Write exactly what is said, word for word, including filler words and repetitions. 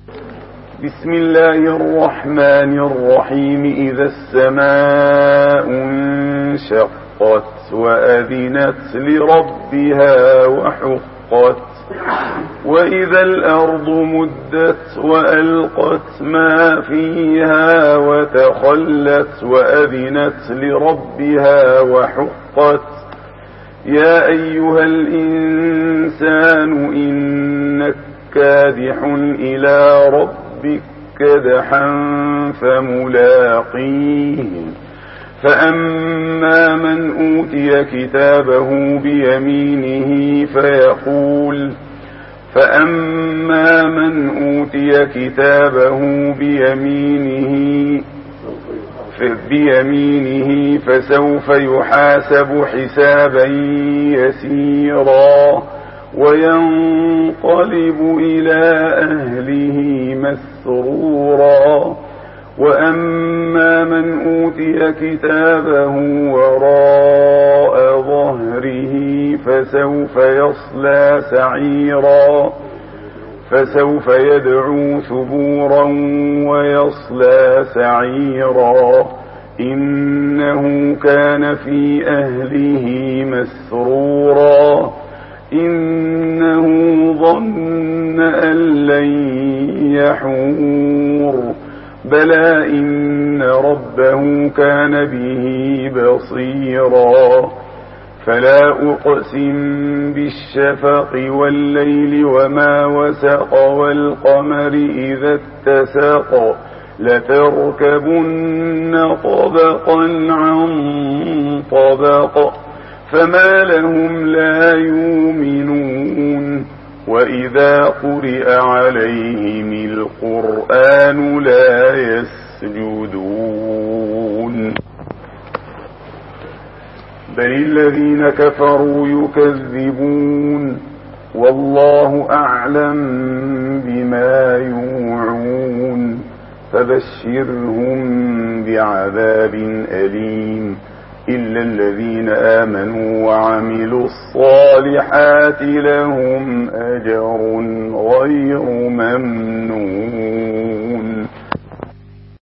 بسم الله الرحمن الرحيم. إذا السماء انشقت وأذنت لربها وحقت وإذا الأرض مدت وألقت ما فيها وتخلت وأذنت لربها وحقت يا أيها الإنسان إنك كادح إلى ربك كدحا فملاقيه فأما من أوتي كتابه بيمينه فيقول فأما من أوتي كتابه بيمينه بيمينه فسوف يحاسب حسابا يسيرا وينقلب إلى أهله مسرورا وأما من أوتي كتابه وراء ظهره فسوف يصلى سعيرا فسوف يدعو ثبورا ويصلى سعيرا إنه كان في أهله مسرورا إنه ظن أن لن يحور بلى إن ربه كان به بصيرا فلا أقسم بالشفق والليل وما وسق والقمر إذا اتسق لتركبن طبقا عن طبق فما لهم لا يؤمنون وإذا قرئ عليهم القرآن لا يسجدون بل الذين كفروا يكذبون والله أعلم بما يوعون فبشرهم بعذاب أليم إلا الذين آمنوا وعملوا الصالحات لهم أجر غير ممنون.